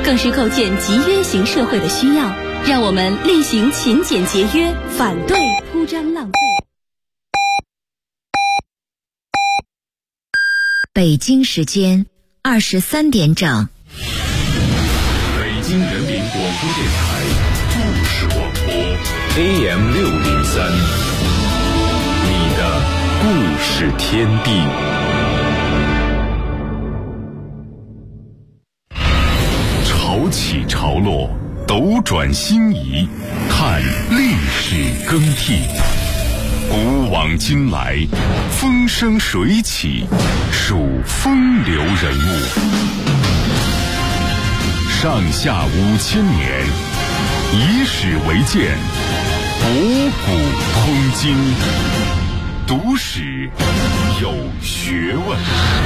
更是构建集约型社会的需要。让我们厉行勤俭节约，反对铺张浪费。 北京时间23点整。 北京人民广播电台故事广播 AM603，你的故事天地。潮起潮落，斗转星移，看历史更替。古往今来，风生水起，数风流人物。上下5000年，以史为鉴，博古通今，读史有学问。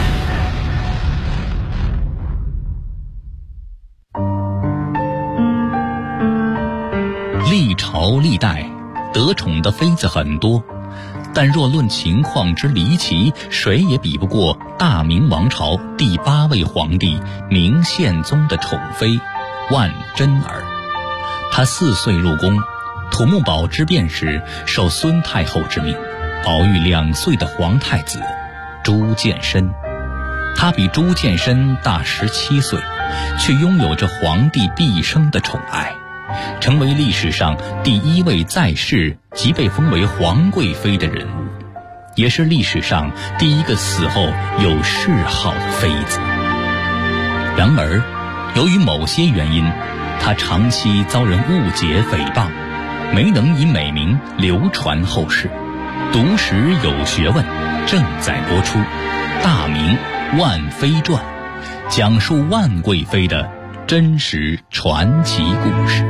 历朝历代得宠的妃子很多，但若论情况之离奇，谁也比不过大明王朝第8位皇帝明宪宗的宠妃万贞儿。她4岁入宫，土木堡之变时受孙太后之命，保育2岁的皇太子朱见深。她比朱见深大17岁，却拥有着皇帝毕生的宠爱，成为历史上第1位在世即被封为皇贵妃的人物，也是历史上第1个死后有谥号的妃子。然而，由于某些原因，她长期遭人误解诽谤，没能以美名流传后世。读史有学问正在播出《大明万妃传》，讲述万贵妃的真实传奇故事。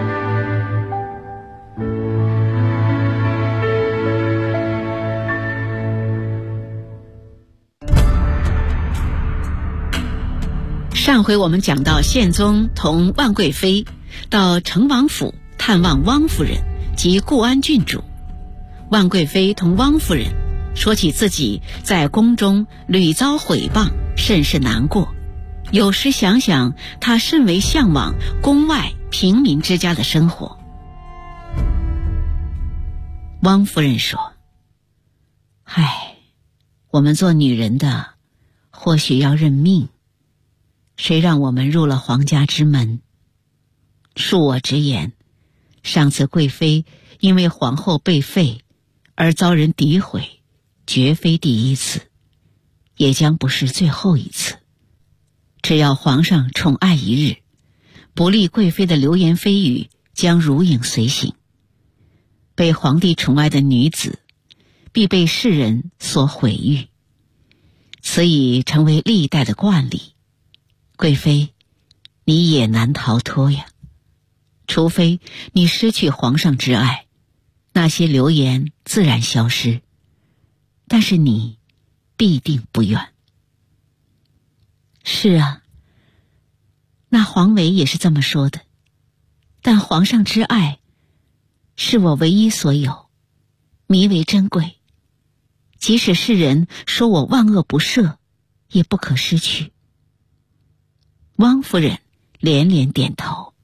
上回我们讲到，宪宗同万贵妃到成王府探望汪夫人及固安郡主。万贵妃同汪夫人说起自己在宫中屡遭毁谤，甚是难过，有时想想她甚为向往宫外平民之家的生活。汪夫人说：唉，我们做女人的或许要认命，谁让我们入了皇家之门？恕我直言，上次贵妃因为皇后被废而遭人诋毁，绝非第1次，也将不是最后一次。只要皇上宠爱一日，不利贵妃的流言蜚语将如影随形。被皇帝宠爱的女子必被世人所毁誉，此已成为历代的惯例。贵妃，你也难逃脱呀。除非你失去皇上之爱，那些流言自然消失，但是你必定不愿。是啊，那皇维也是这么说的，但皇上之爱是我唯一所有，弥为珍贵，即使世人说我万恶不赦，也不可失去。汪夫人连连点头，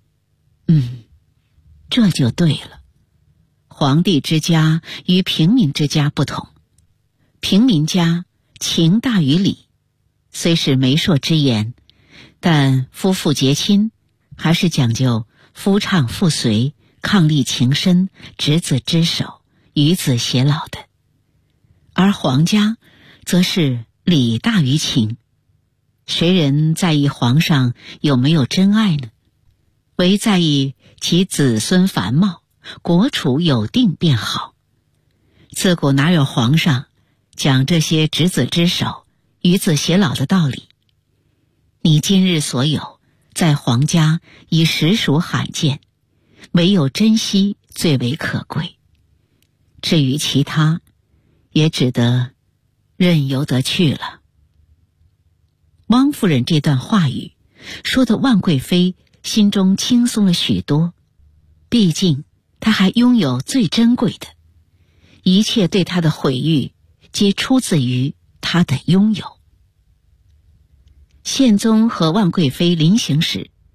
这就对了。皇帝之家与平民之家不同，平民家情大于理，虽是媒妁之言，但夫妇结亲还是讲究夫唱妇随，伉俪情深，执子之手，与子偕老的。而皇家则是理大于情，谁人在意皇上有没有真爱呢？唯在意其子孙繁茂，国储有定便好。自古哪有皇上讲这些执子之手，与子偕老的道理？你今日所有，在皇家已实属罕见，唯有珍惜最为可贵。至于其他，也只得任由得去了。汪夫人这段话语说的万贵妃心中轻松了许多，毕竟她还拥有最珍贵的，一切对她的毁誉皆出自于她的拥有。宪宗和万贵妃临行时，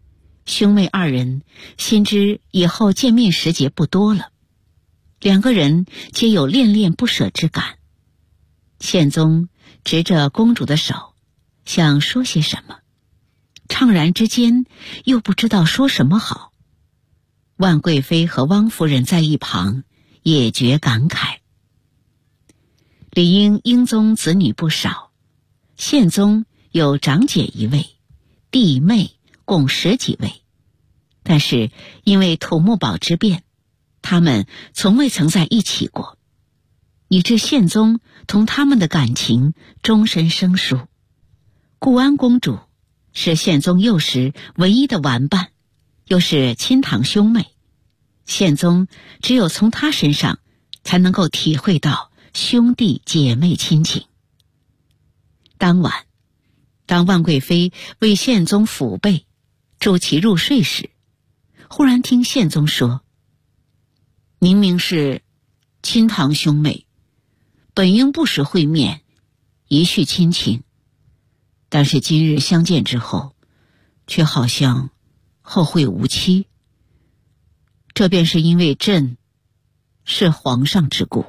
兄妹二人心知以后见面时节不多了，两个人皆有恋恋不舍之感。宪宗执着公主的手，想说些什么，怅然之间又不知道说什么好。万贵妃和汪夫人在一旁也觉感慨。理应英宗子女不少，宪宗有长姐一位，弟妹共10几位，但是因为土木堡之变，他们从未曾在一起过，以致宪宗同他们的感情终身生疏。固安公主是宪宗幼时唯一的玩伴，又是亲堂兄妹，宪宗只有从她身上才能够体会到兄弟姐妹亲情。当晚，当万贵妃为宪宗抚背助其入睡时，忽然听宪宗说，明明是亲堂兄妹，本应不时会面，以叙亲情，但是今日相见之后，却好像后会无期。这便是因为朕是皇上之故。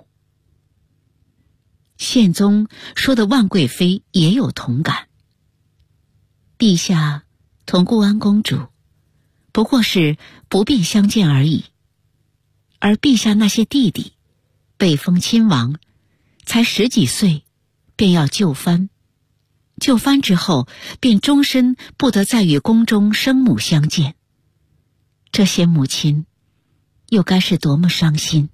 宪宗说的万贵妃也有同感。陛下同固安公主不过是不便相见而已，而陛下那些弟弟被封亲王，才10几岁便要就藩，就藩之后便终身不得再与宫中生母相见，这些母亲又该是多么伤心。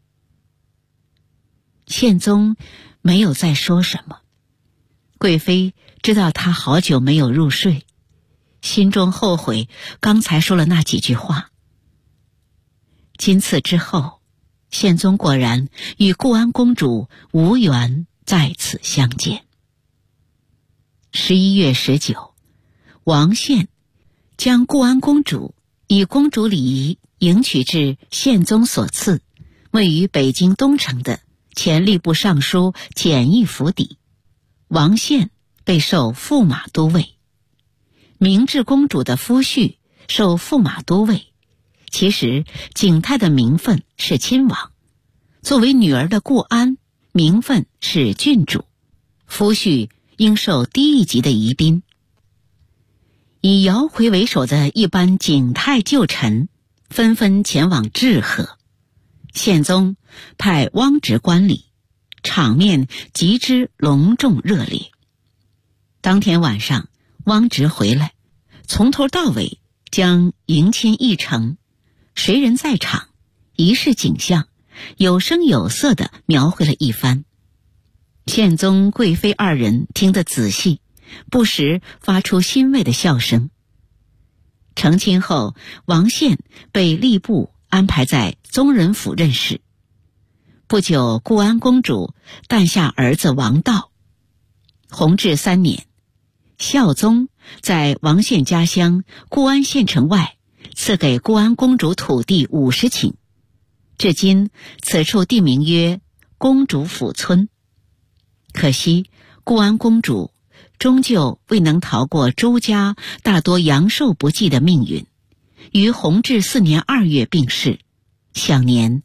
宪宗没有再说什么，贵妃知道他好久没有入睡，心中后悔刚才说了那几句话。今次之后，宪宗果然与固安公主无缘再次相见。11月19，王宪将固安公主以公主礼仪迎娶至宪宗所赐，位于北京东城的前吏部尚书简易府邸。王宪被授驸马都尉，明治公主的夫婿受驸马都尉。其实景泰的名分是亲王，作为女儿的固安名分是郡主，夫婿应受低一级的仪宾。以姚回为首的一班景泰旧臣纷纷前往致贺，宪宗派汪直观礼，场面极之隆重热烈。当天晚上，汪直回来，从头到尾将迎亲议程、谁人在场、仪式景象有声有色地描绘了一番。宪宗贵妃二人听得仔细，不时发出欣慰的笑声。成亲后，王宪被吏部安排在宗人府任事。不久，固安公主诞下儿子王道。弘治3年，孝宗在王宪家乡固安县城外赐给固安公主土地50顷，至今此处地名曰公主府村。可惜固安公主终究未能逃过朱家大多阳寿不继的命运，于弘治4年2月病逝，享年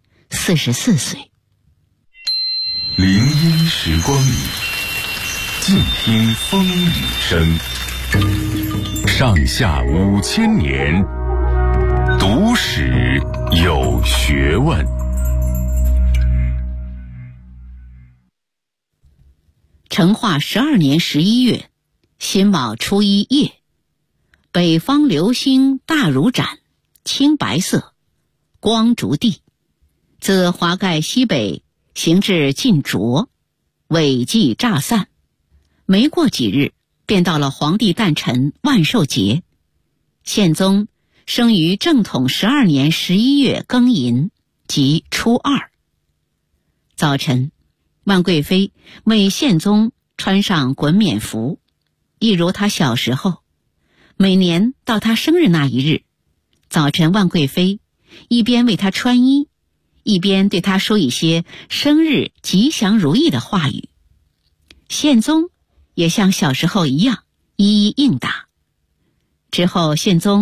44岁。 林荫时光里，静听风雨声。上下5000年，读史有学问。 成化12年11月，辛卯初1夜，北方流星大如盏，青白色，光烛地，自华盖西北行至晋卓，尾际乍散。没过几日，便到了皇帝诞辰万寿节。宪宗生于正统12年11月庚寅，即初2。早晨，万贵妃为宪宗穿上衮冕服，一如他小时候。每年到他生日那一日，早晨万贵妃一边为他穿衣，一边对他说一些生日吉祥如意的话语。宪宗也像小时候一样一一应答。之后，宪宗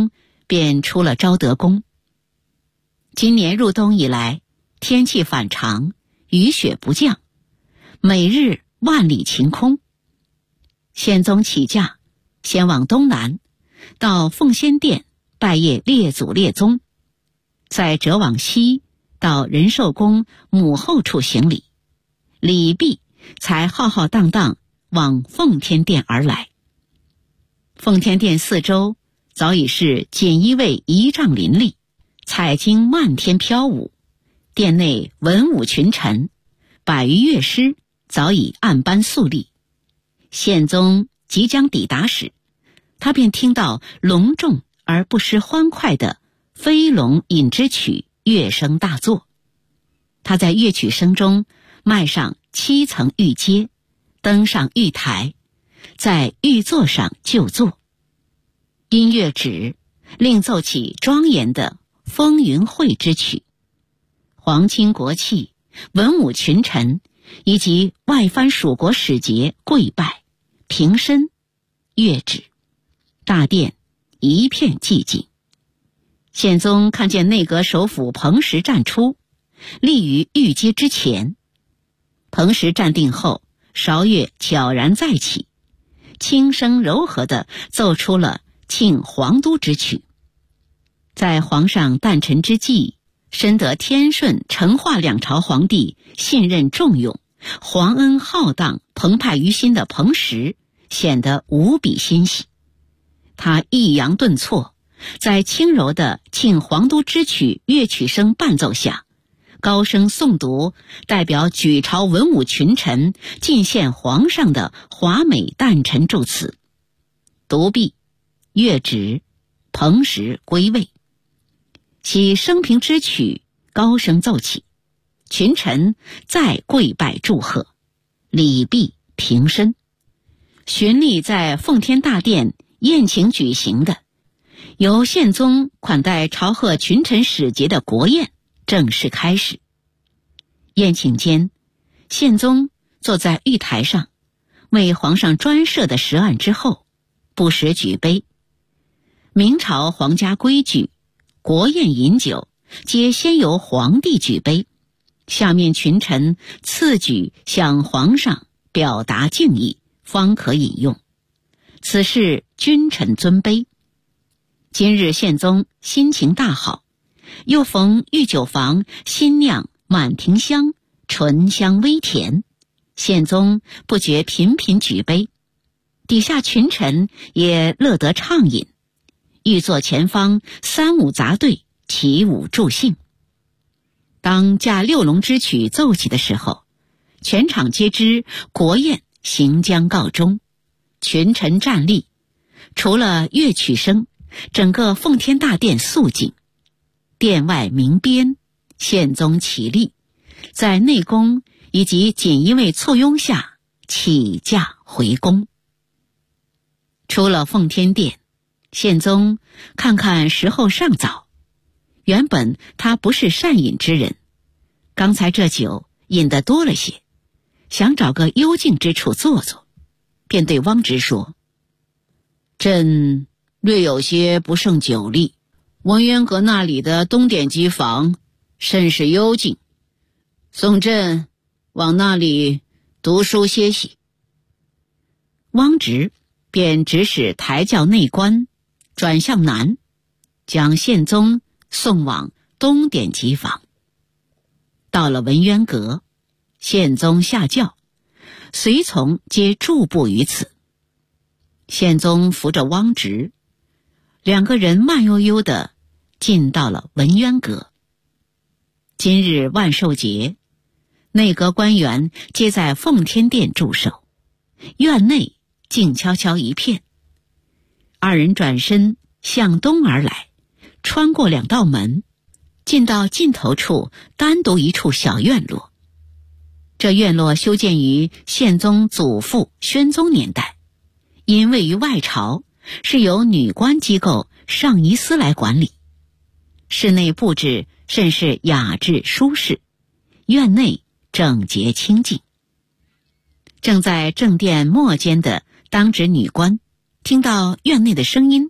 便出了昭德宫。今年入冬以来，天气反常，雨雪不降，每日万里晴空。宪宗起驾，先往东南，到奉先殿拜谒列祖列宗，再折往西，到仁寿宫母后处行礼，礼毕，才浩浩荡荡往奉天殿而来。奉天殿四周早已是锦衣卫仪仗林立，彩经漫天飘舞，殿内文武群臣百余乐师早已按班肃立。宪宗即将抵达时，他便听到隆重而不失欢快的飞龙引之曲乐声大作。他在乐曲声中迈上7层玉阶，登上玉台，在玉座上就坐。音乐止，另奏起庄严的风云会之曲。皇亲国戚、文武群臣以及外藩属国使节跪拜平身，乐止，大殿一片寂静。宪宗看见内阁首辅彭时站出，立于玉阶之前。彭时站定后，韶乐悄然再起，轻声柔和地奏出了庆皇都之曲。在皇上诞辰之际，深得天顺、成化两朝皇帝信任重用，皇恩浩荡澎湃于心的彭时显得无比欣喜。他抑扬顿挫，在轻柔的庆皇都之曲乐曲声伴奏下，高声诵读代表举朝文武群臣进献皇上的华美诞辰祝词。读毕，乐止，彭时归位，其升平之曲高声奏起，群臣再跪拜祝贺，礼毕平身。循例在奉天大殿宴请举行的由宪宗款待朝贺群臣使节的国宴正式开始。宴请间，宪宗坐在玉台上，为皇上专设的石案之后，不时举杯。明朝皇家规矩，国宴饮酒皆先由皇帝举杯，下面群臣次举向皇上表达敬意，方可饮用。此事君臣尊卑。今日宪宗心情大好，又逢御酒房新酿满庭香，醇香微甜，宪宗不觉频频举杯，底下群臣也乐得畅饮。御座前方3、5杂队起舞助兴。当驾六龙之曲奏起的时候，全场皆知国宴行将告终，群臣站立，除了乐曲声，整个奉天大殿肃静。殿外鸣鞭，宪宗起立，在内宫以及锦衣卫簇拥下起驾回宫。出了奉天殿，宪宗看看时候尚早，原本他不是善饮之人，刚才这酒饮得多了些，想找个幽静之处坐坐，便对汪直说：“朕略有些不胜酒力，文渊阁那里的东典机房甚是幽静，送朕往那里读书歇息。”汪直便指使抬轿内官转向南，将宪宗送往东典机房。到了文渊阁，宪宗下轿，随从皆驻步于此。宪宗扶着汪直，两个人慢悠悠地进到了文渊阁。今日万寿节，内阁官员皆在奉天殿驻守，院内静悄悄一片。二人转身向东而来，穿过2道门，进到尽头处单独一处小院落。这院落修建于宪宗祖父宣宗年代，因位于外朝，是由女官机构上仪司来管理。室内布置甚是雅致舒适，院内整洁清净。正在正殿末间的当值女官听到院内的声音，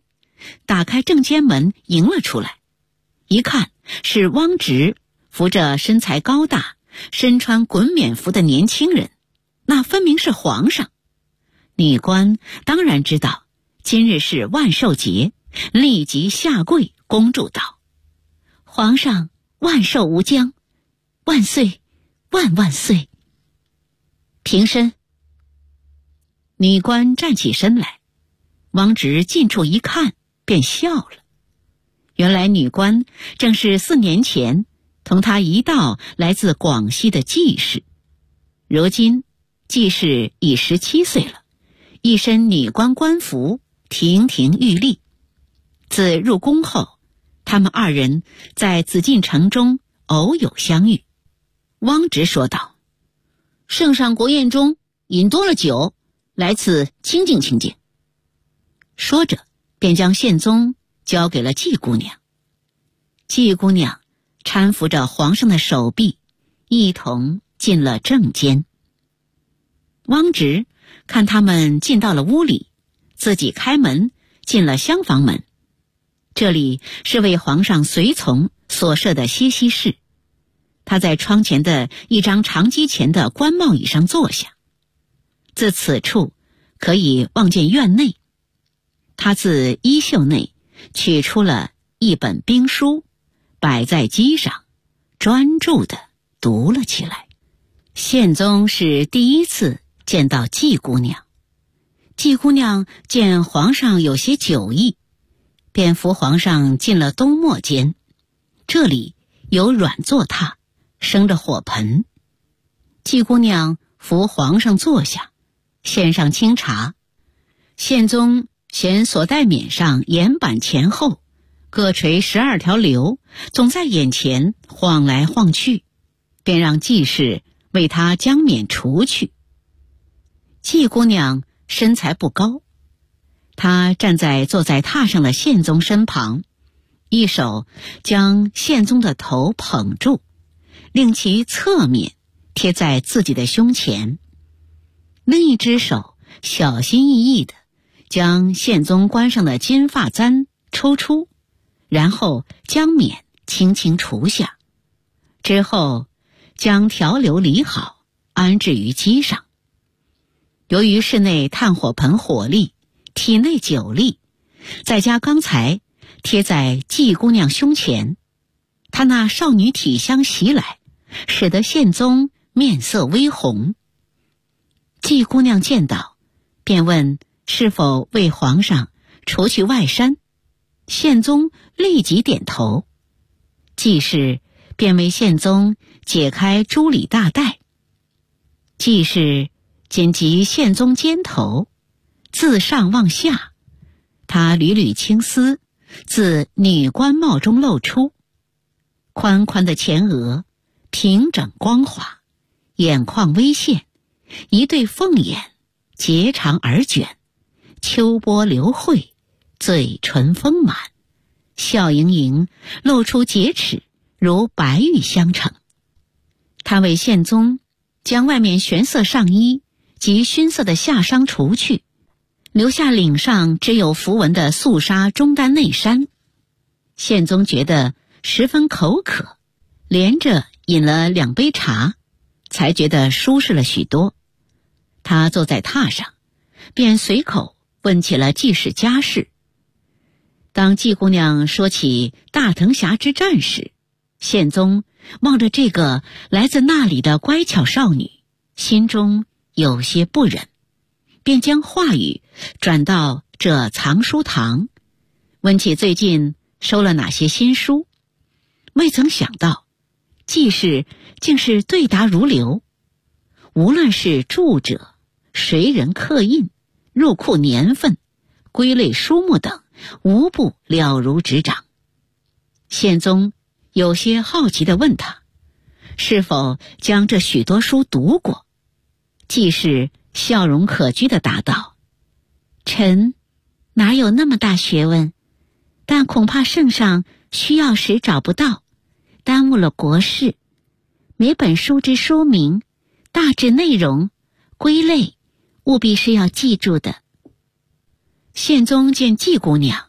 打开正间门迎了出来，一看是汪直扶着身材高大、身穿滚冕服的年轻人，那分明是皇上。女官当然知道今日是万寿节，立即下跪恭祝道：“皇上万寿无疆，万岁万万岁！”平身。女官站起身来，汪直近处一看便笑了。原来女官正是4年前同他一道来自广西的季氏。如今季氏已17岁了，一身女官官服，亭亭玉立。自入宫后，他们2人在紫禁城中偶有相遇。汪直说道：“圣上国宴中饮多了酒，来此清静清静。”说着便将宪宗交给了季姑娘。季姑娘搀扶着皇上的手臂，一同进了正间。汪直看他们进到了屋里，自己开门进了厢房门。这里是为皇上随从所设的歇息室。他在窗前的一张长机前的官帽椅上坐下，自此处可以望见院内。他自衣袖内取出了一本兵书，摆在机上，专注地读了起来。宪宗是第一次见到季姑娘。季姑娘见皇上有些酒意，便扶皇上进了东末间。这里有软坐榻，生着火盆。季姑娘扶皇上坐下，献上清茶。宪宗嫌所带冕上沿板前后各垂12条流，总在眼前晃来晃去，便让季氏为他将冕除去。季姑娘身材不高，她站在坐在榻上的宪宗身旁，一手将宪宗的头捧住，令其侧面贴在自己的胸前，另一只手小心翼翼地将宪宗冠上的金发簪抽出，然后将冕轻轻除下，之后将条流理好，安置于机上。由于室内炭火盆火力，体内酒力，再加刚才贴在季姑娘胸前，她那少女体香袭来，使得宪宗面色微红。季姑娘见到，便问是否为皇上除去外衫。宪宗立即点头。季氏便为宪宗解开珠里大带。季氏紧及宪宗肩头，自上往下，他缕缕青丝自女官帽中露出，宽宽的前额平整光滑，眼眶微现，一对凤眼结长而卷，秋波流慧，嘴唇丰满，笑盈盈，露出洁齿，如白玉相呈。他为宪宗将外面玄色上衣及熏色的下裳除去，留下领上只有符文的素纱中单内衫。宪宗觉得十分口渴，连着饮了2杯茶，才觉得舒适了许多。他坐在榻上，便随口问起了季氏家事。当季姑娘说起大藤峡之战时，宪宗望着这个来自那里的乖巧少女，心中有些不忍，便将话语转到这藏书堂，问起最近收了哪些新书。未曾想到季氏竟是对答如流，无论是著者、谁人刻印、入库年份、归类书目等，无不了如指掌。宪宗有些好奇地问他是否将这许多书读过。季氏笑容可掬地答道：“臣哪有那么大学问，但恐怕圣上需要时找不到，耽误了国事。每本书之书名、大致内容、归类，务必是要记住的。”宪宗见季姑娘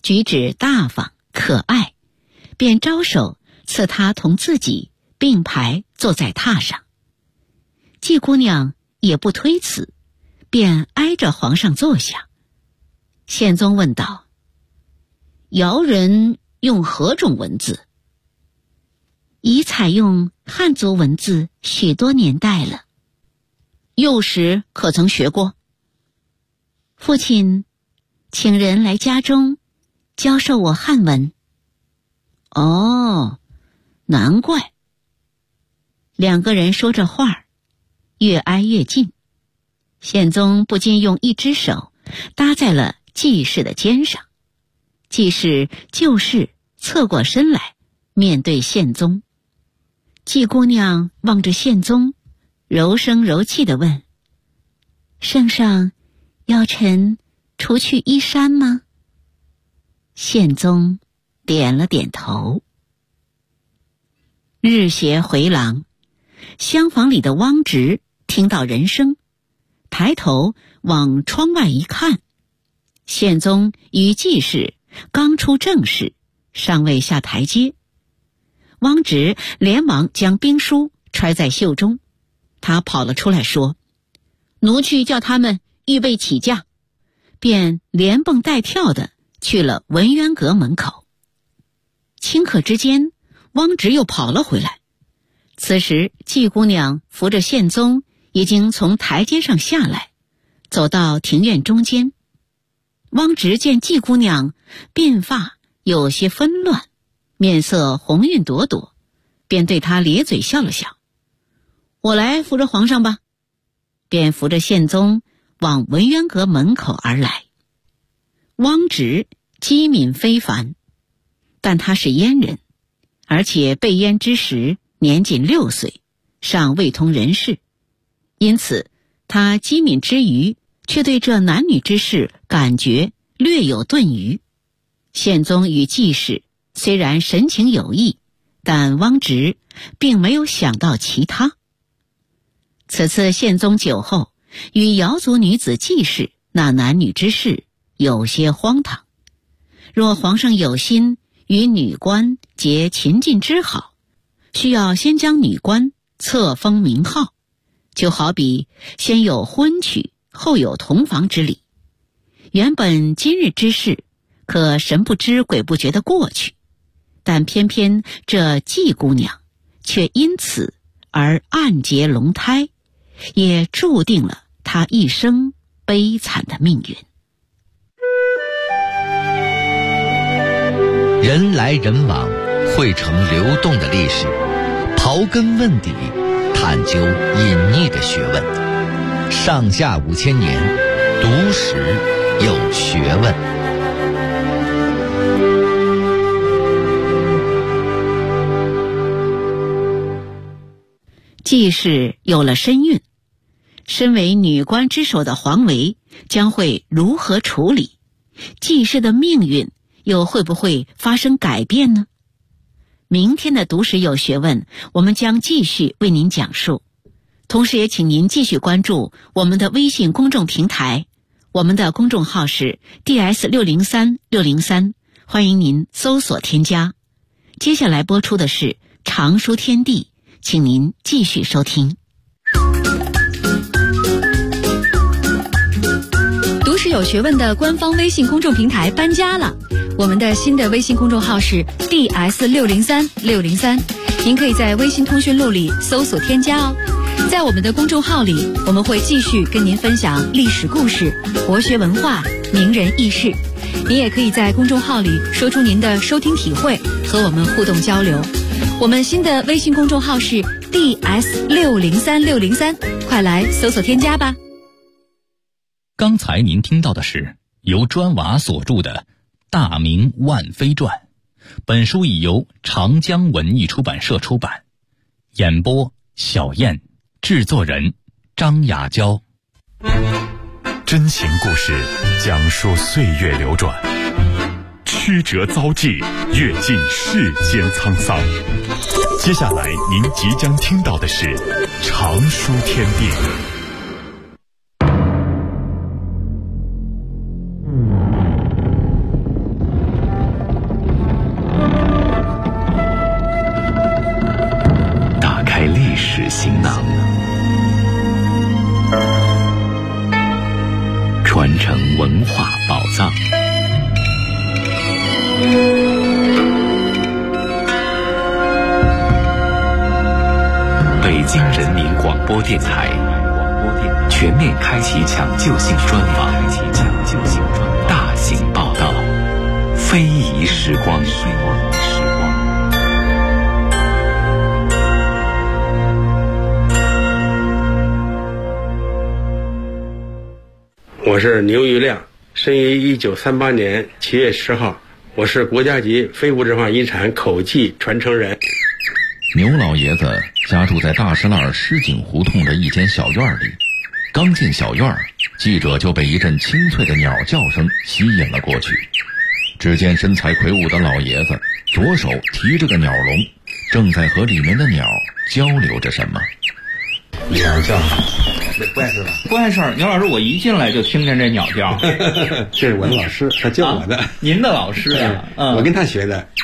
举止大方可爱，便招手赐他同自己并排坐在榻上。季姑娘也不推辞，便挨着皇上坐下。宪宗问道：尧人用何种文字？已采用汉族文字许多年代了。幼时可曾学过？父亲请人来家中教授我汉文。哦，难怪。两个人说着话，越挨越近。宪宗不禁用一只手搭在了季氏的肩上，季氏就是侧过身来面对宪宗。季姑娘望着宪宗，柔声柔气地问：圣上要臣除去衣衫吗？宪宗点了点头。日斜回廊，厢房里的汪直听到人声，抬头往窗外一看，宪宗与季氏刚出正室，尚未下台阶。汪直连忙将兵书揣在袖中，他跑了出来说：奴去叫他们预备起驾，便连蹦带跳的去了文渊阁门口。顷刻之间，汪直又跑了回来。此时季姑娘扶着宪宗已经从台阶上下来，走到庭院中间。汪直见季姑娘鬓发有些纷乱，面色红晕朵朵，便对她咧嘴笑了笑：我来扶着皇上吧。便扶着宪宗往文渊阁门口而来。汪直机敏非凡，但他是阉人，而且被阉之时年仅6岁，尚未通人事，因此他机敏之余，却对这男女之事感觉略有顿余。宪宗与季氏虽然神情有异，但汪直并没有想到其他。此次宪宗酒后与瑶族女子季氏那男女之事有些荒唐，若皇上有心与女官结秦晋之好，需要先将女官册封名号，就好比先有婚娶后有同房之礼。原本今日之事可神不知鬼不觉地过去，但偏偏这季姑娘却因此而暗结龙胎，也注定了她一生悲惨的命运。 人来人往，汇成流动的历史，刨根问底，探究隐匿的学问。上下5000年，读史有学问。 季氏有了身孕，身为女官之首的黄维将会如何处理？季氏的命运又会不会发生改变呢？明天的读史有学问，我们将继续为您讲述。同时也请您继续关注我们的微信公众平台，我们的公众号是 DS603603，欢迎您搜索添加。接下来播出的是常书天地，请您继续收听。 读史有学问的官方微信公众平台搬家了，我们的新的微信公众号是 DS603603，您可以在微信通讯录里搜索添加哦。在我们的公众号里，我们会继续跟您分享历史故事、国学文化、名人轶事。您也可以在公众号里说出您的收听体会，和我们互动交流。我们新的微信公众号是 DS603603，快来搜索添加吧。 刚才您听到的是由砖瓦所著的《大明万妃传》，本书已由长江文艺出版社出版。演播小燕，制作人张雅娇。 真情故事讲述岁月流转，曲折遭际，阅尽世间沧桑。接下来您即将听到的是常书天地。 行囊，传承文化宝藏。北京人民广播电台全面开启抢救性专访，大型报道，非遗时光。 我是牛玉亮，生于1938年7月10号，我是国家级非物质文化遗产口技传承人。 牛老爷子家住在大石栏狮井胡同的一间小院里，刚进小院，记者就被一阵清脆的鸟叫声吸引了过去。只见身材魁梧的老爷子左手提着个鸟笼，正在和里面的鸟交流着什么。 鸟叫，不碍事吧？ 不碍事。牛老师，我一进来就听见这鸟叫。 这是我的老师，他教我的。 您的老师啊？ 我跟他学的。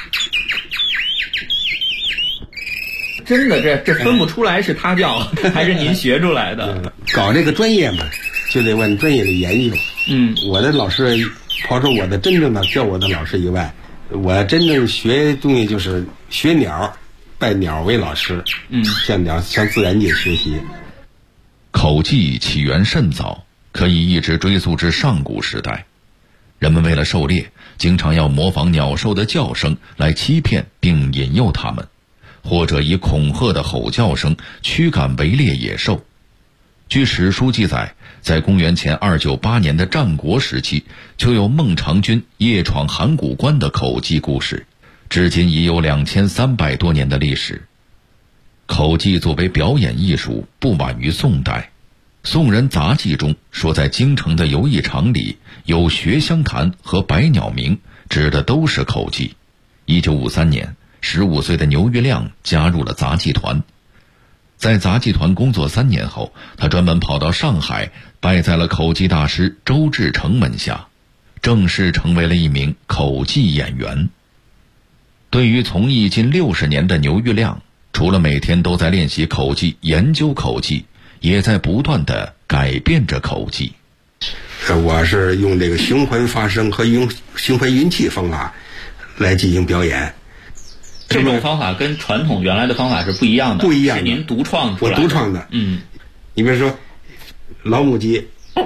真的，这分不出来是他教还是您学出来的。 搞这个专业嘛，就得往专业的研究。我的老师，刨出我的真正的教我的老师以外，我真正学东西就是学鸟，拜鸟为老师。向自然界学习。 口技起源甚早，可以一直追溯至上古时代。人们为了狩猎，经常要模仿鸟兽的叫声来欺骗并引诱它们，或者以恐吓的吼叫声驱赶围猎野兽。据史书记载，在公元前298年的战国时期，就有孟尝君夜闯函谷关的口技故事，至今已有2300多年的历史。口技作为表演艺术，不晚于宋代。宋人杂记中说，在京城的游艺场里有学香坛和百鸟鸣，指的都是口技。1953年，15岁的牛玉亮加入了杂技团。在杂技团工作3年后，他专门跑到上海，拜在了口技大师周志成门下，正式成为了一名口技演员。对于从艺近60年的牛玉亮，除了每天都在练习口技、研究口技，也在不断地改变着口技。 我是用这个循环发声和用循环运气方法来进行表演。 这种方法跟传统原来的方法是不一样的， 不一样的， 是您独创出来的。 我独创的。你比如说老母鸡，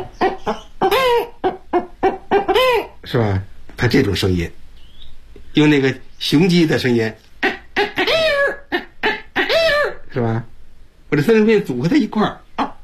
是吧？它这种声音，用那个雄鸡的声音，是吧？我这三声片组合在一块儿，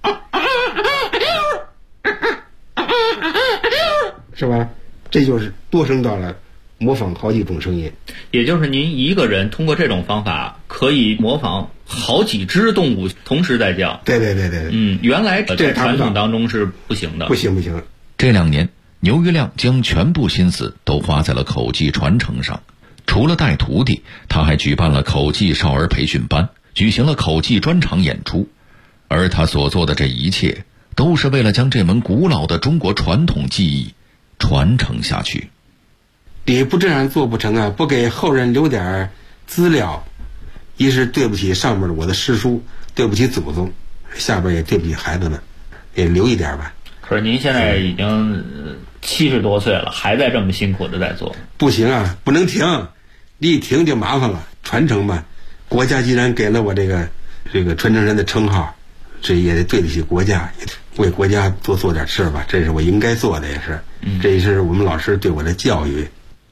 是吧？这就是多声道了，模仿好几种声音。 也就是您一个人通过这种方法可以模仿好几只动物同时在叫。 对。 原来在传统当中是不行的。 不行。 这2年，牛玉亮将全部心思都花在了口技传承上。除了带徒弟，他还举办了口技少儿培训班，举行了口技专场演出。而他所做的这一切，都是为了将这门古老的中国传统技艺传承下去。 你不这样做不成啊！不给后人留点资料，一是对不起上面我的师叔，对不起祖宗，下边也对不起孩子们，也留一点吧。 可是您现在已经70多岁了，还在这么辛苦的在做。不行啊，不能停，你一停就麻烦了。传承嘛，国家既然给了我这个传承人的称号，这也得对得起国家，也为国家多做点事吧，这是我应该做的，也是，这也是我们老师对我的教育。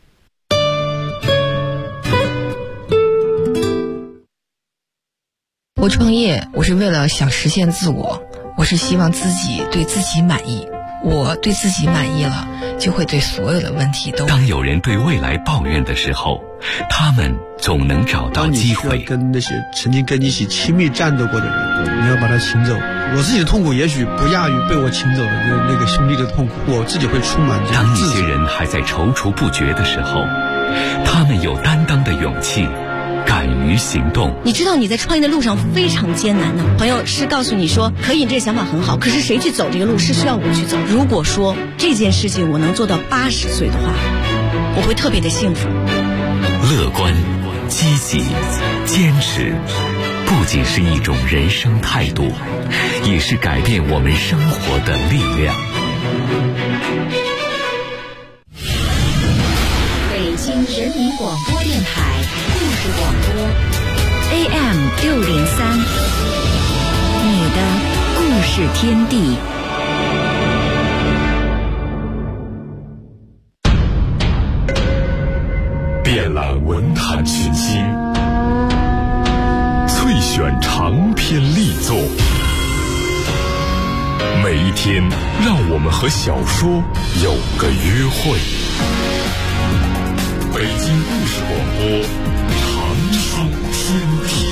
我创业，我是为了想实现自我，我是希望自己对自己满意。我对自己满意了，就会对所有的问题都。 当有人对未来抱怨的时候，他们总能找到机会。 当你需要跟那些曾经跟你一起亲密战斗过的人，你要把他请走。我自己的痛苦也许不亚于被我请走的那个兄弟的痛苦，我自己会充满这当一些人还在踌躇不决的时候，他们有担当的勇气，敢于行动。 你知道你在创业的路上非常艰难的，朋友是告诉你说可以，这个想法很好，可是谁去走这个路是需要我去走。如果说这件事情我能做到80岁的话，我会特别的幸福。 乐观、 积极、坚持，不仅是一种人生态度，也是改变我们生活的力量。 北京人民广播电台故事广播 AM603，你的故事天地。 遍览文坛群星，萃选长篇力作，每一天让我们和小说有个约会。北京故事广播，长书天地。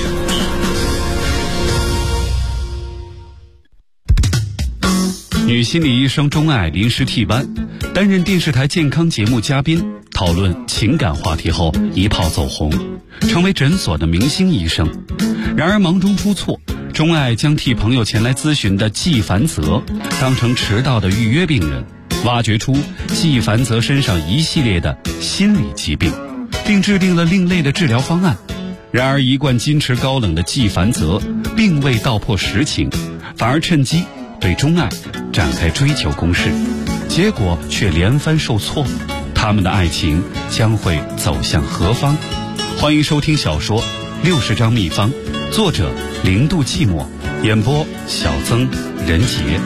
女心理医生钟爱临时替班，担任电视台健康节目嘉宾，讨论情感话题后一炮走红，成为诊所的明星医生。然而忙中出错，钟爱将替朋友前来咨询的纪凡泽当成迟到的预约病人，挖掘出纪凡泽身上一系列的心理疾病，并制定了另类的治疗方案。然而一贯矜持高冷的纪凡泽并未道破实情，反而趁机对钟爱展开追求攻势，结果却连番受挫。他们的爱情将会走向何方？欢迎收听小说《60张秘方》，作者0度寂寞，演播小曾、任杰。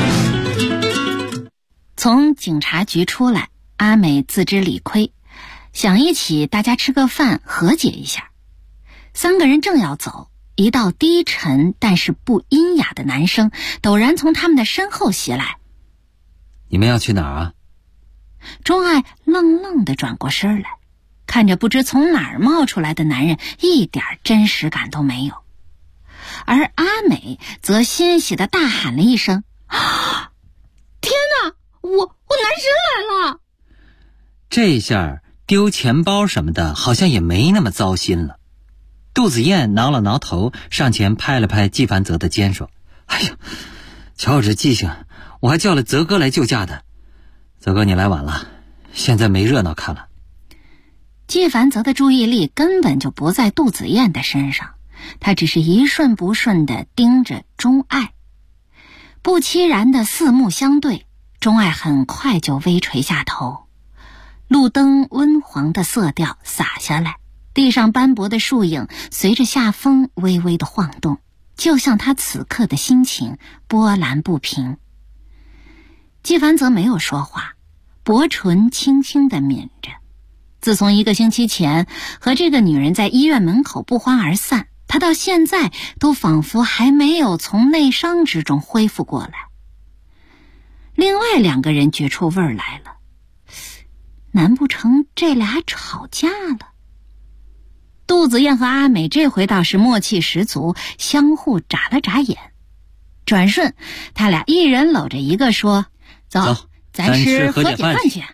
从警察局出来，阿美自知理亏，想一起大家吃个饭和解一下。3个人正要走，一道低沉但是不阴雅的男声陡然从他们的身后袭来。 你们要去哪儿啊？ 钟爱愣愣地转过身来，看着不知从哪儿冒出来的男人，一点真实感都没有。而阿美则欣喜地大喊了一声：天哪，我男神来了！ 这下丢钱包什么的好像也没那么糟心了。杜子燕挠了挠头，上前拍了拍纪凡泽的肩，说：哎呀，瞧我这记性，我还叫了泽哥来救驾的。泽哥，你来晚了，现在没热闹看了。 纪凡泽的注意力根本就不在杜子燕的身上，他只是一瞬不瞬地盯着钟爱。不期然的四目相对，钟爱很快就微垂下头。路灯温黄的色调洒下来，地上斑驳的树影随着夏风微微的晃动，就像他此刻的心情波澜不平。纪凡泽没有说话，薄唇轻轻地抿着。自从1个星期前和这个女人在医院门口不欢而散，他到现在都仿佛还没有从内伤之中恢复过来。另外2个人觉出味儿来了，难不成这俩吵架了？杜子燕和阿美这回倒是默契十足，相互眨了眨眼。转瞬他俩一人搂着一个说：走，咱吃和解饭去。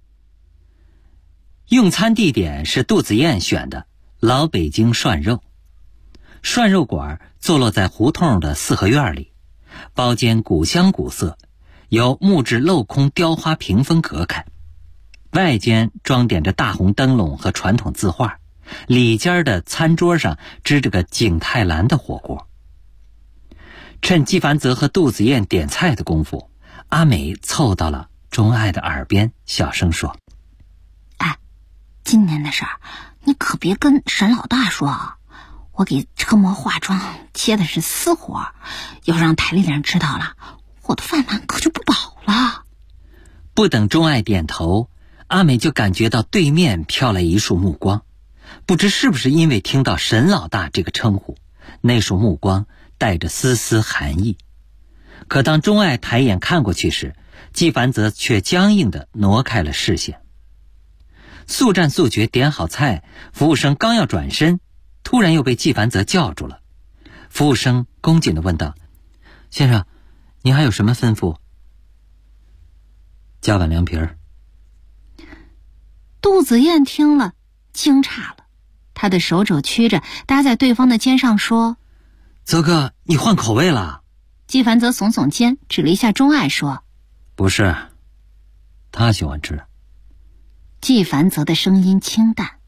用餐地点是杜子燕选的老北京涮肉。涮肉馆坐落在胡同的4合院里，包间古香古色，由木质镂空雕花屏风隔开，外间装点着大红灯笼和传统字画，里间的餐桌上支着个景泰蓝的火锅。趁纪凡泽和杜子燕点菜的功夫，阿美凑到了钟爱的耳边小声说： 哎，今年的事儿你可别跟沈老大说啊，我给车模化妆切的是私活，要让台里人知道了，我的饭碗可就不保了。 不等钟爱点头，阿美就感觉到对面飘来一束目光，不知是不是因为听到沈老大这个称呼，那束目光带着丝丝寒意。可当钟爱抬眼看过去时，纪凡泽却僵硬地挪开了视线。速战速决点好菜，服务生刚要转身，突然又被纪凡泽叫住了。服务生恭谨地问道：先生，您还有什么吩咐？加碗凉皮儿。 杜子燕听了惊诧了，她的手肘曲着搭在对方的肩上说： 泽哥，你换口味了。 纪凡泽耸耸肩，指了一下钟爱说： 不是，他喜欢吃。 纪凡泽的声音清淡，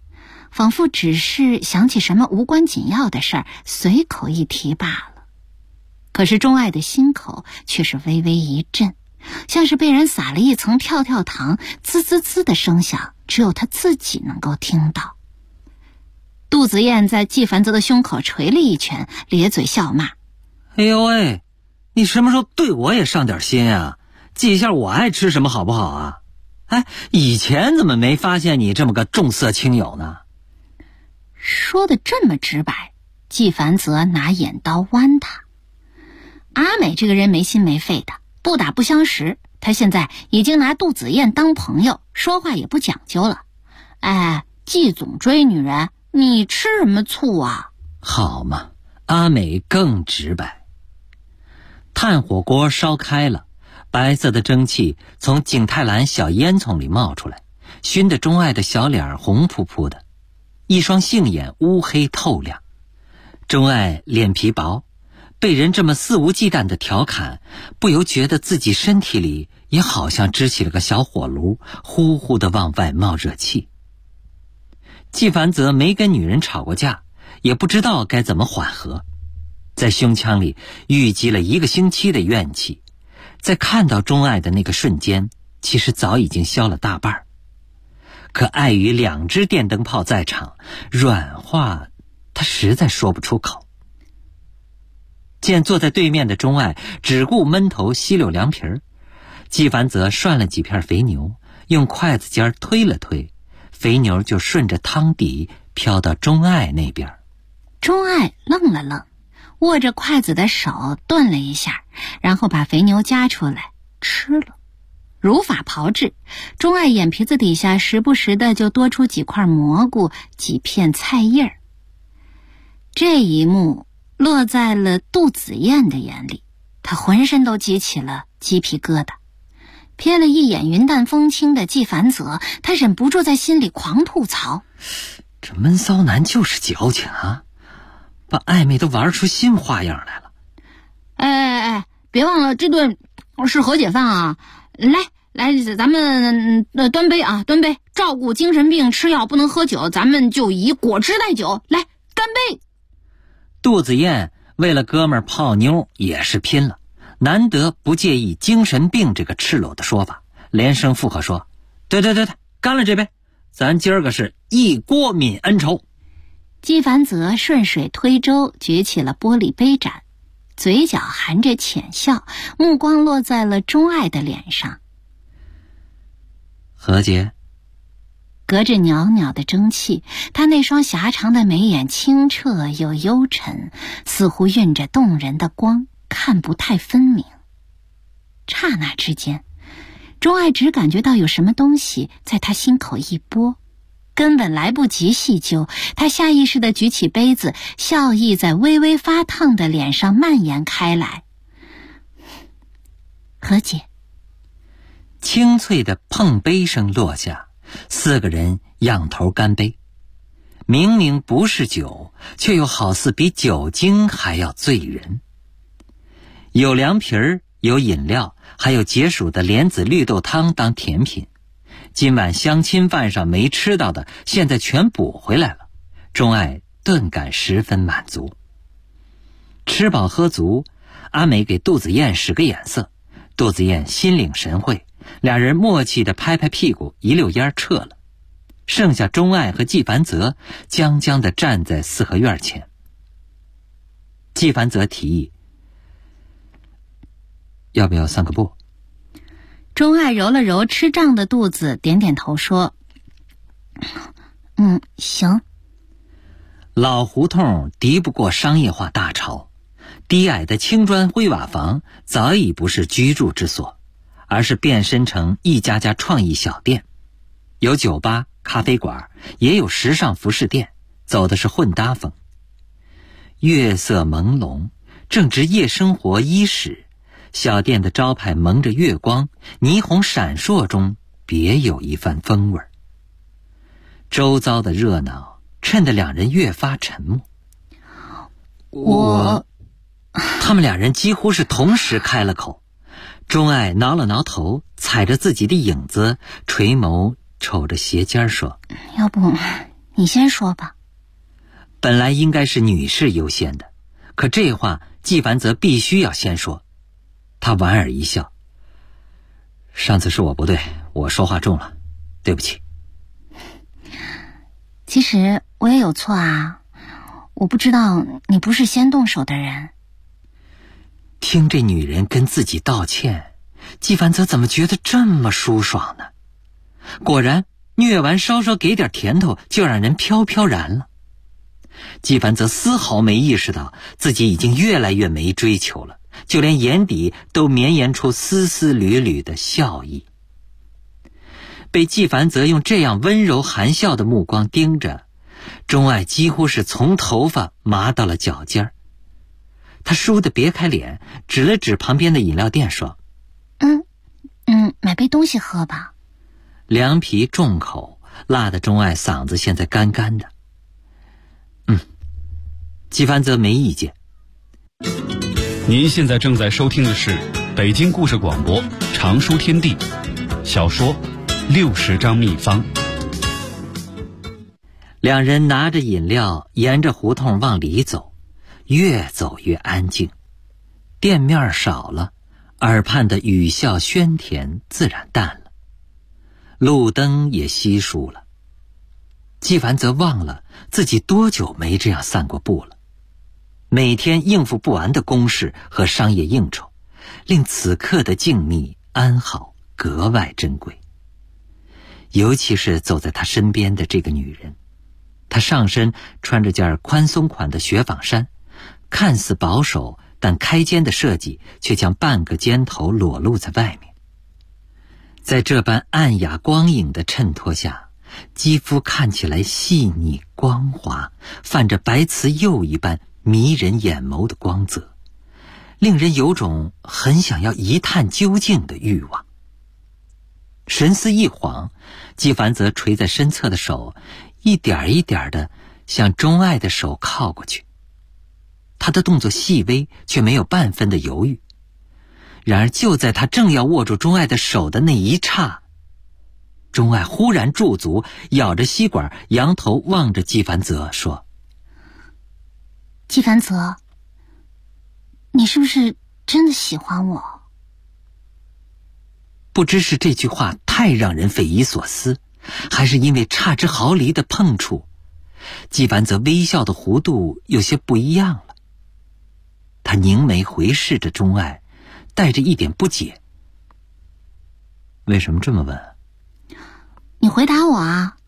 仿佛只是想起什么无关紧要的事儿，随口一提罢了。可是钟爱的心口却是微微一震，像是被人撒了一层跳跳糖，滋滋滋的声响，只有他自己能够听到。杜子燕在季凡泽的胸口捶了一拳，咧嘴笑骂： 哎呦喂，你什么时候对我也上点心啊？记一下我爱吃什么好不好啊？哎，以前怎么没发现你这么个重色轻友呢？ 说的这么直白，季凡泽拿眼刀剜他。阿美这个人没心没肺的，不打不相识，他现在已经拿杜子燕当朋友，说话也不讲究了。哎，季总追女人，你吃什么醋啊？ 好嘛，阿美更直白。炭火锅烧开了，白色的蒸汽从景泰蓝小烟囱里冒出来，熏得钟爱的小脸红扑扑的，一双杏眼乌黑透亮。钟爱脸皮薄，被人这么肆无忌惮的调侃，不由觉得自己身体里也好像支起了个小火炉，呼呼地往外冒热气。季凡泽没跟女人吵过架，也不知道该怎么缓和，在胸腔里郁积了1个星期的怨气，在看到钟爱的那个瞬间，其实早已经消了大半。可碍于2只电灯泡在场，软话他实在说不出口。见坐在对面的钟爱只顾闷头吸溜凉皮儿，季凡泽涮了几片肥牛，用筷子尖推了推，肥牛就顺着汤底飘到钟爱那边。 钟爱愣了愣，握着筷子的手顿了一下，然后把肥牛夹出来吃了。如法炮制，钟爱眼皮子底下时不时的就多出几块蘑菇，几片菜叶儿。这一幕落在了杜子燕的眼里，她浑身都激起了鸡皮疙瘩。瞥了一眼云淡风轻的季凡泽，她忍不住在心里狂吐槽： 这闷骚男就是矫情啊，把暧昧都玩出新花样来了。 哎，别忘了这顿是和解饭啊！来，咱们端杯啊，端杯！照顾精神病吃药不能喝酒，咱们就以果汁代酒，来干杯！ 杜子燕为了哥们儿泡妞也是拼了，难得不介意精神病这个赤裸的说法，连声附和说：对，干了这杯，咱今儿个是一锅泯恩仇。 季凡泽顺水推舟举起了玻璃杯盏，嘴角含着浅笑，目光落在了钟爱的脸上。 何洁， 隔着袅袅的蒸汽，他那双狭长的眉眼清澈又幽沉，似乎蕴着动人的光，看不太分明。刹那之间，钟爱只感觉到有什么东西在他心口一拨，根本来不及细究，他下意识地举起杯子，笑意在微微发烫的脸上蔓延开来。何姐。 清脆的碰杯声落下，4个人仰头干杯。明明不是酒，却又好似比酒精还要醉人。有凉皮儿，有饮料，还有解暑的莲子绿豆汤当甜品。今晚相亲饭上没吃到的，现在全补回来了。钟爱顿感十分满足。吃饱喝足，阿美给杜子燕使个眼色，杜子燕心领神会，俩人默契地拍拍屁股，一溜烟撤了。剩下钟爱和季凡泽僵僵地站在4合院前。季凡泽提议：要不要散个步？ 钟爱揉了揉吃胀的肚子，点点头说：行。 老胡同敌不过商业化大潮，低矮的青砖灰瓦房早已不是居住之所，而是变身成一家家创意小店，有酒吧、咖啡馆，也有时尚服饰店，走的是混搭风。月色朦胧，正值夜生活伊始，小店的招牌蒙着月光，霓虹闪烁中别有一番风味。周遭的热闹衬得两人越发沉默。他们俩人几乎是同时开了口。钟爱挠了挠头，踩着自己的影子，垂眸瞅着鞋尖说： 你先说吧。 本来应该是女士优先的，可这话纪凡泽必须要先说。他莞尔一笑：上次是我不对，我说话重了，对不起。 其实我也有错啊，我不知道你不是先动手的人。 听这女人跟自己道歉，纪凡泽怎么觉得这么舒爽呢？果然虐完稍稍给点甜头，就让人飘飘然了。纪凡泽丝毫没意识到自己已经越来越没追求了，就连眼底都绵延出丝丝缕缕的笑意。被纪凡泽用这样温柔含笑的目光盯着，钟爱几乎是从头发麻到了脚尖儿。他倏地别开脸，指了指旁边的饮料店说： 买杯东西喝吧。 凉皮重口，辣得钟爱嗓子现在干干的。纪凡泽没意见。 您现在正在收听的是北京故事广播常书天地小说60张秘方。 两人拿着饮料沿着胡同往里走，越走越安静，店面少了，耳畔的语笑喧甜自然淡了，路灯也稀疏了。纪凡泽忘了自己多久没这样散过步了。每天应付不完的公事和商业应酬，令此刻的静谧安好格外珍贵。尤其是走在他身边的这个女人，她上身穿着件宽松款的雪纺衫，看似保守，但开肩的设计却将半个肩头裸露在外面。在这般暗雅光影的衬托下，肌肤看起来细腻光滑，泛着白瓷釉一般迷人眼眸的光泽，令人有种很想要一探究竟的欲望。神思一晃，纪凡泽垂在身侧的手一点一点地向钟爱的手靠过去，他的动作细微，却没有半分的犹豫。然而就在他正要握住钟爱的手的那一刹，钟爱忽然驻足，咬着吸管，仰头望着纪凡泽说： 纪凡泽，你是不是真的喜欢我？ 不知是这句话太让人匪夷所思，还是因为差之毫厘的碰触，纪凡泽微笑的弧度有些不一样了。他凝眉回视着钟爱，带着一点不解：为什么这么问？ 你回答我啊。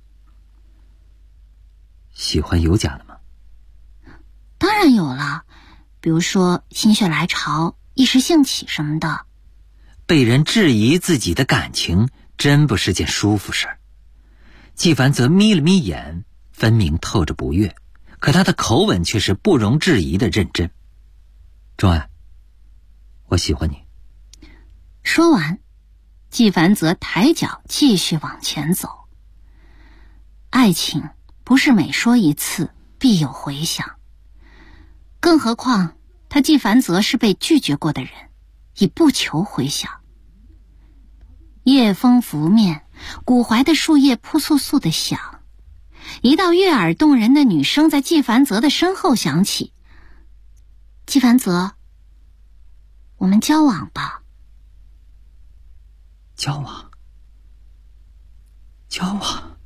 喜欢有假的吗？ 当然有了，比如说心血来潮、一时兴起什么的。 被人质疑自己的感情，真不是件舒服事儿。纪凡泽眯了眯眼，分明透着不悦，可他的口吻却是不容置疑的认真。钟爱，我喜欢你。 说完，纪凡泽抬脚继续往前走。爱情不是每说一次必有回响，更何况他纪凡泽是被拒绝过的人，已不求回响。夜风拂面，古槐的树叶扑簌簌地响，一道悦耳动人的女声在纪凡泽的身后响起：纪凡泽，我们交往吧。 交往，交往，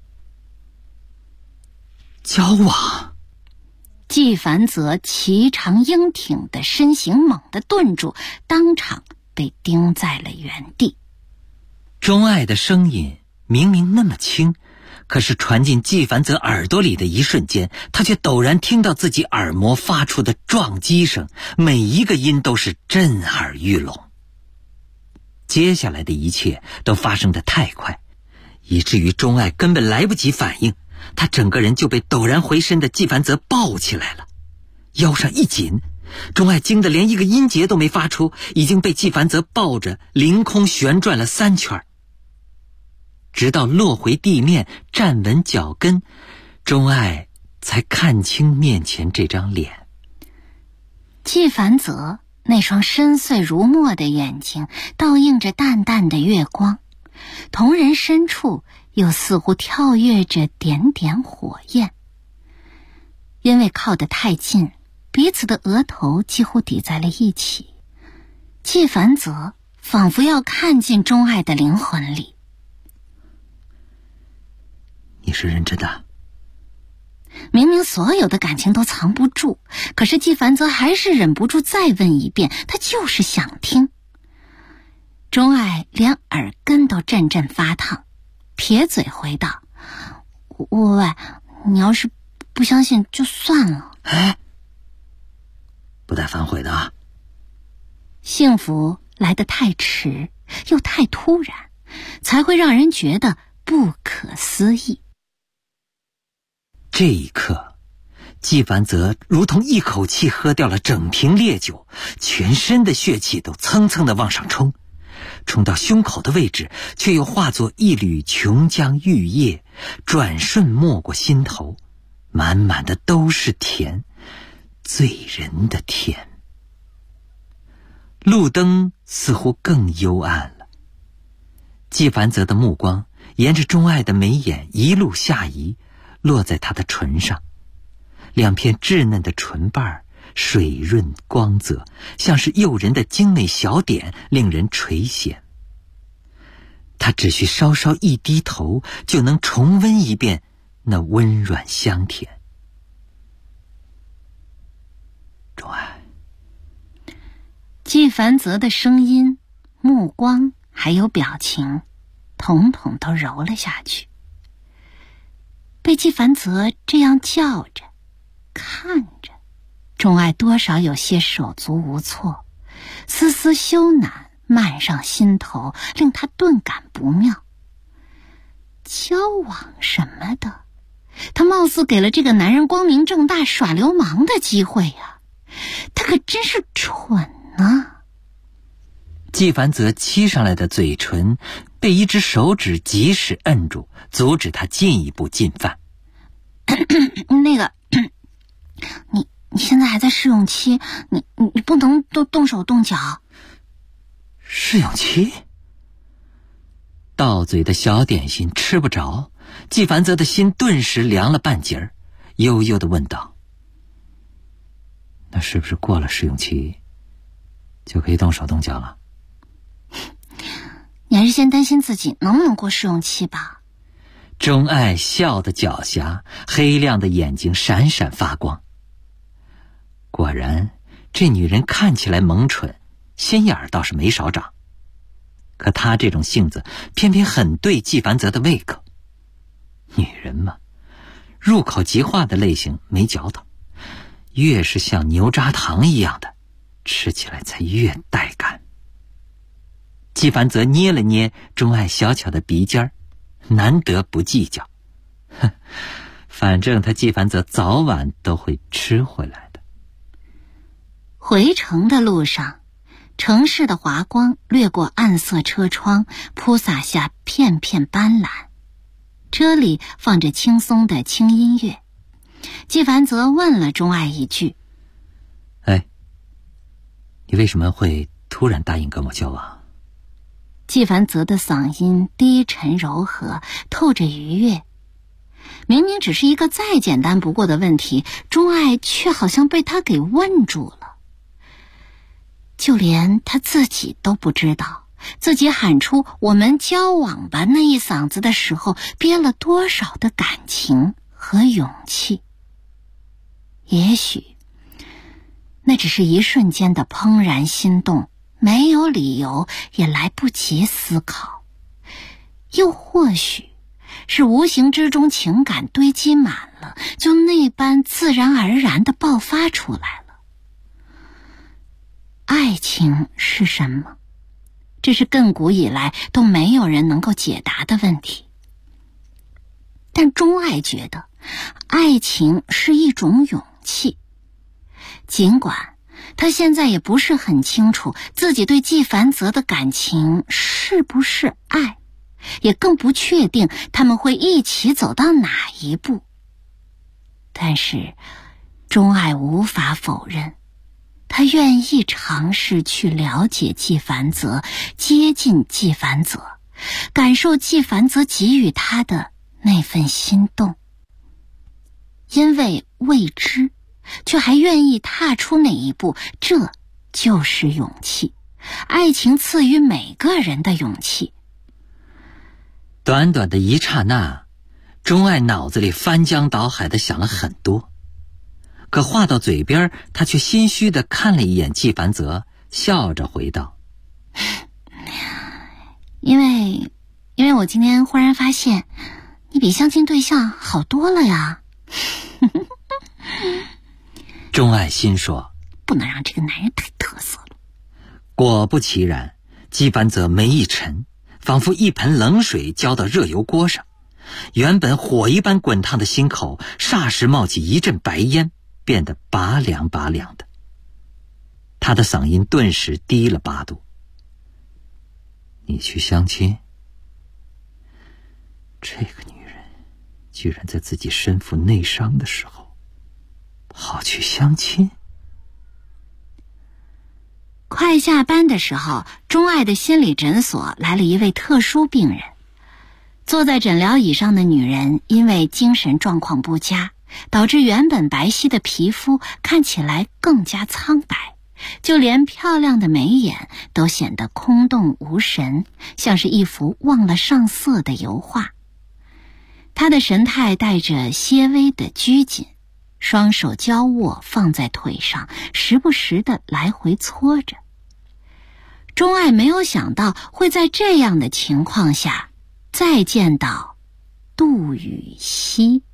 交往。 纪凡泽颀长英挺的身形猛地顿住，当场被钉在了原地。 钟爱的声音明明那么轻，可是传进纪凡泽耳朵里的一瞬间，他却陡然听到自己耳膜发出的撞击声，每一个音都是震耳欲聋。接下来的一切都发生得太快，以至于钟爱根本来不及反应，他整个人就被陡然回身的纪凡泽抱起来了，腰上一紧，钟爱惊得连一个音节都没发出，已经被纪凡泽抱着凌空旋转了3圈。直到落回地面，站稳脚跟，钟爱才看清面前这张脸。 纪凡泽那双深邃如墨的眼睛倒映着淡淡的月光，瞳仁深处又似乎跳跃着点点火焰。因为靠得太近，彼此的额头几乎抵在了一起。纪凡泽仿佛要看进钟爱的灵魂里。 你是认真的？ 明明所有的感情都藏不住，可是纪凡泽还是忍不住再问一遍，他就是想听。钟爱连耳根都阵阵发烫，撇嘴回道：喂，你要是不相信就算了。 哎，不带反悔的啊。 幸福来得太迟又太突然，才会让人觉得不可思议。 这一刻，纪凡泽如同一口气喝掉了整瓶烈酒，全身的血气都蹭蹭地往上冲，冲到胸口的位置，却又化作一缕琼浆玉液，转瞬没过心头，满满的都是甜，醉人的甜。路灯似乎更幽暗了，纪凡泽的目光沿着钟爱的眉眼一路下移，落在她的唇上，两片稚嫩的唇瓣水润光泽，像是诱人的精美小点，令人垂涎。他只需稍稍一低头，就能重温一遍那温软香甜。钟爱， 纪凡泽的声音、目光还有表情，统统都柔了下去。被纪凡泽这样叫着、看着，钟爱多少有些手足无措，丝丝羞赧漫上心头，令他顿感不妙。交往什么的，他貌似给了这个男人光明正大耍流氓的机会呀，他可真是蠢啊！ 纪凡泽沏上来的嘴唇被一只手指及时摁住，阻止他进一步进犯。 那个，你现在还在试用期，你不能动手动脚。 试用期？到嘴的小点心吃不着，纪凡泽的心顿时凉了半截儿，悠悠地问道：那是不是过了试用期就可以动手动脚了？ 你还是先担心自己能不能过试用期吧。 钟爱笑得狡黠，黑亮的眼睛闪闪发光。果然，这女人看起来萌蠢，心眼儿倒是没少长。可她这种性子偏偏很对纪凡泽的胃口。女人嘛，入口即化的类型没嚼头，越是像牛轧糖一样的，吃起来才越带感。纪凡泽捏了捏钟爱小巧的鼻尖儿，难得不计较。反正他纪凡泽早晚都会吃回来的。 回程的路上，城市的华光掠过暗色车窗，铺洒下片片斑斓。车里放着轻松的轻音乐。纪凡泽问了钟爱一句： 哎，你为什么会突然答应跟我交往？ 纪凡泽的嗓音低沉柔和，透着愉悦。明明只是一个再简单不过的问题，钟爱却好像被他给问住了。就连他自己都不知道，自己喊出我们交往吧那一嗓子的时候，憋了多少的感情和勇气。也许那只是一瞬间的怦然心动，没有理由，也来不及思考。又或许是无形之中情感堆积满了，就那般自然而然地爆发出来了。爱情是什么？这是亘古以来都没有人能够解答的问题。但钟爱觉得，爱情是一种勇气。尽管他现在也不是很清楚自己对纪凡泽的感情是不是爱，也更不确定他们会一起走到哪一步。但是钟爱无法否认，他愿意尝试去了解纪凡泽，接近纪凡泽， 感受纪梵泽给予他的那份心动。因为未知，却还愿意踏出那一步，这就是勇气。爱情赐予每个人的勇气。 短短的一刹那，钟爱脑子里翻江倒海地想了很多，可话到嘴边，他却心虚地看了一眼纪梵泽，笑着回道： 因为我今天忽然发现你比相亲对象好多了呀。 钟爱心说， 不能让这个男人太特色了。 果不其然，纪梵泽眉一沉，仿佛一盆冷水浇到热油锅上，原本火一般滚烫的心口霎时冒起一阵白烟，变得拔凉拔凉的。他的嗓音顿时低了8度。你去相亲？这个女人居然在自己身负内伤的时候跑去相亲。 快下班的时候，钟爱的心理诊所来了一位特殊病人。坐在诊疗椅上的女人因为精神状况不佳，导致原本白皙的皮肤看起来更加苍白，就连漂亮的眉眼都显得空洞无神，像是一幅忘了上色的油画。她的神态带着些微的拘谨，双手交握放在腿上，时不时地来回搓着。钟爱没有想到会在这样的情况下再见到杜雨熙。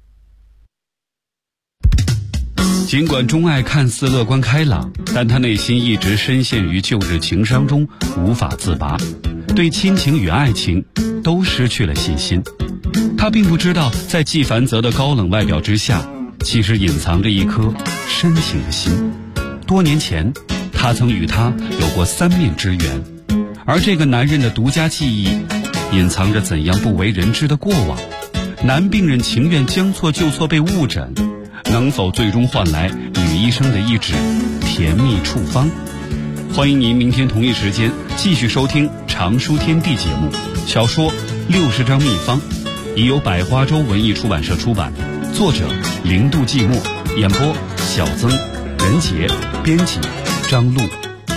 尽管钟爱看似乐观开朗，但他内心一直深陷于旧日情伤中无法自拔，对亲情与爱情都失去了信心。他并不知道，在纪梵泽的高冷外表之下，其实隐藏着一颗深情的心。多年前，他曾与他有过3面之缘，而这个男人的独家记忆隐藏着怎样不为人知的过往。男病人情愿将错就错被误诊，能否最终换来女医生的一纸甜蜜处方？欢迎您明天同一时间继续收听常书天地节目，小说60张秘方，已由百花洲文艺出版社出版，作者零度寂寞，演播小曾、任杰，编辑张璐。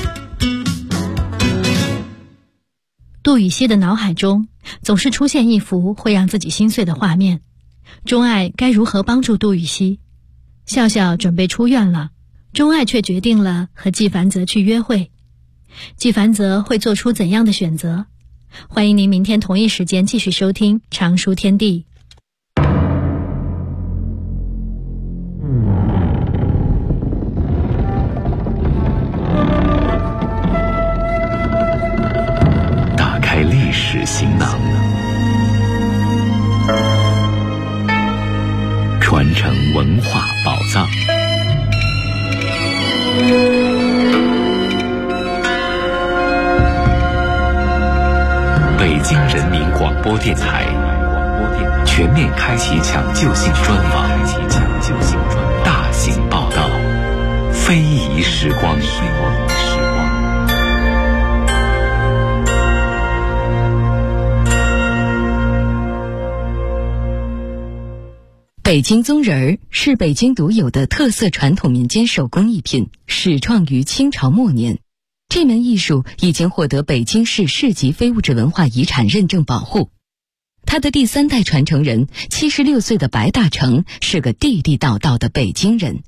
杜雨熙的脑海中总是出现一幅会让自己心碎的画面，钟爱该如何帮助杜雨熙？笑笑准备出院了，钟爱却决定了和纪梵泽去约会。纪梵泽会做出怎样的选择？欢迎您明天同一时间继续收听常书天地。 打开历史行囊，传承文化宝藏。北京人民广播电台全面开启抢救性专访，大型报道，非遗时光。 北京宗仁儿是北京独有的特色传统民间手工艺品，始创于清朝末年。这门艺术已经获得北京市市级非物质文化遗产认证保护。他的第3代传承人76岁的白大成是个地地道道的北京人。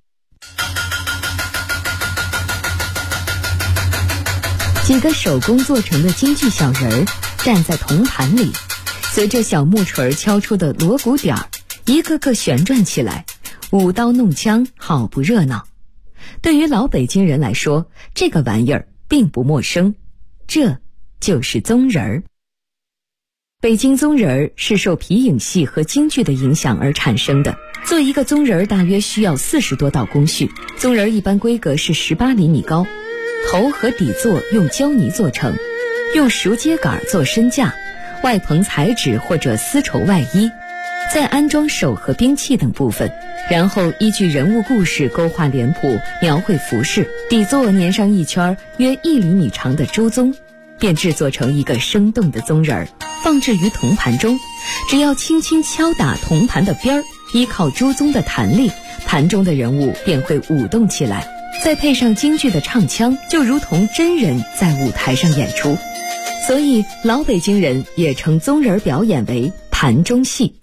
几个手工做成的京剧小人儿站在铜盘里，随着小木锤敲出的锣鼓点儿，一个个旋转起来，舞刀弄枪，好不热闹。对于老北京人来说，这个玩意儿并不陌生，这就是宗仁儿。北京宗仁儿是受皮影戏和京剧的影响而产生的。做一个宗仁儿大约需要40多道工序，宗仁儿一般规格是18厘米高，头和底座用胶泥做成，用熟秸秆做身架，外棚彩纸或者丝绸外衣，再安装手和兵器等部分，然后依据人物故事勾画脸谱，描绘服饰，底座粘上一圈约1厘米长的周宗，便制作成一个生动的宗人儿。 放置于铜盘中，只要轻轻敲打铜盘的边儿，依靠珠宗的弹力，盘中的人物便会舞动起来。再配上京剧的唱腔，就如同真人在舞台上演出。所以老北京人也称宗人表演为盘中戏。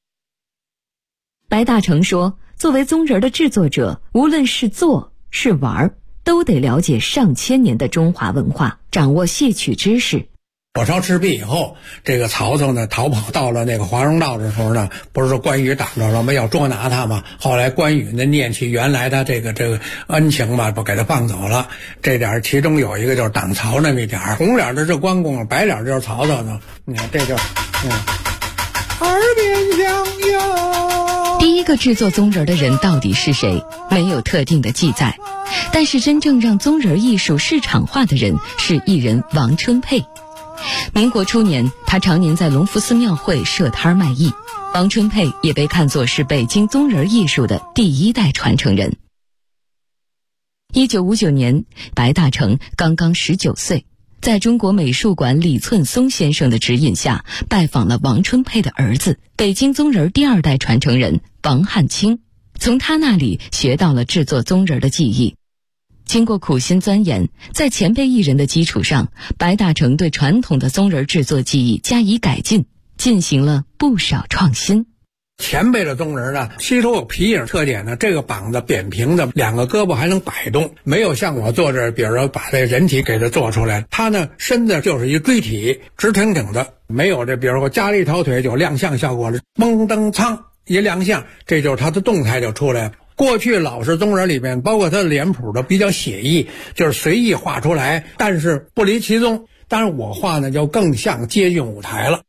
白大成说，作为宗人的制作者，无论是做是玩，都得了解上千年的中华文化，掌握戏曲知识。 火烧赤壁以后，这个曹操呢逃跑到了那个华容道的时候呢，不是说关羽挡着了吗？要捉拿他嘛。后来关羽呢念起原来他这个恩情吧，不给他放走了。这点其中有一个就是挡曹那么一点，红脸的是关公，白脸就是曹操呢。你看这就耳边响哟。第一个制作宗人的人到底是谁？没有特定的记载。但是真正让宗人艺术市场化的人是艺人王春佩。民国初年，他常年在隆福寺庙会设摊卖艺。王春佩也被看作是北京宗人艺术的第一代传承人。1959年，白大成刚刚19岁，在中国美术馆李寸松先生的指引下，拜访了王春佩的儿子，北京宗人第二代传承人王汉卿，从他那里学到了制作宗人的技艺。经过苦心钻研，在前辈艺人的基础上，白大成对传统的宗人制作技艺加以改进，进行了不少创新。 前辈的宗人呢，吸收有皮影特点呢，这个膀子扁平的，两个胳膊还能摆动，没有像我做这，比如说把这人体给它做出来，他呢身子就是一锥体，直挺挺的，没有这比如说加了一条腿就亮相效果了，蒙登苍一亮相，这就是他的动态就出来了。过去老式宗人里面，包括他的脸谱的比较写意，就是随意画出来，但是不离其宗。当然我画呢就更像接近舞台了。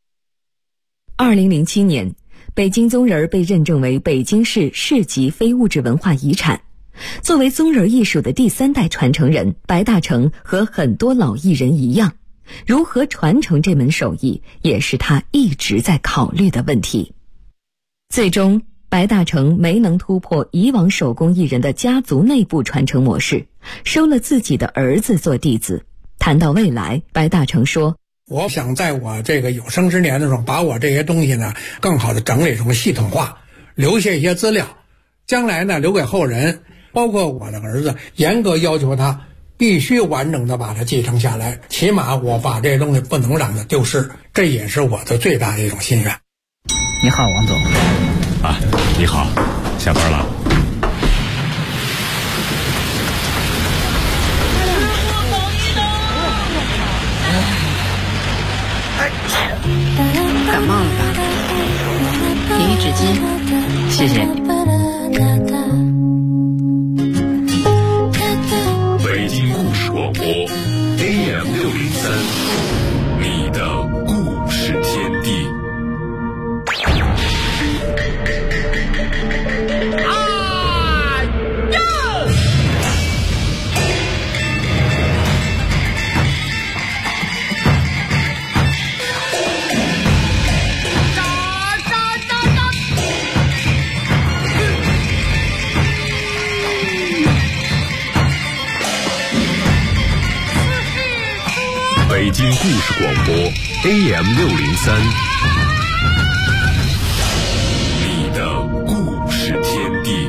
2007年，北京宗人被认证为北京市市级非物质文化遗产。作为宗人艺术的第三代传承人，白大成和很多老艺人一样，如何传承这门手艺，也是他一直在考虑的问题。最终白大成没能突破以往手工艺人的家族内部传承模式，收了自己的儿子做弟子。谈到未来，白大成说， 我想在我这个有生之年的时候，把我这些东西呢更好的整理成系统化，留下一些资料，将来呢留给后人，包括我的儿子，严格要求他必须完整的把它继承下来，起码我把这些东西不能让它丢失，这也是我的最大的一种心愿。 你好，王总。 啊，你好，下班了。 感冒了吧？给你纸巾，谢谢你。 北京故事广播 AM603，你的故事天地。北京故事广播 AM603，你的故事天地。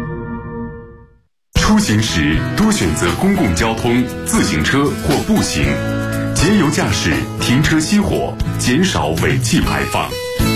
出行时多选择公共交通、自行车或步行，节油驾驶，停车熄火，减少尾气排放。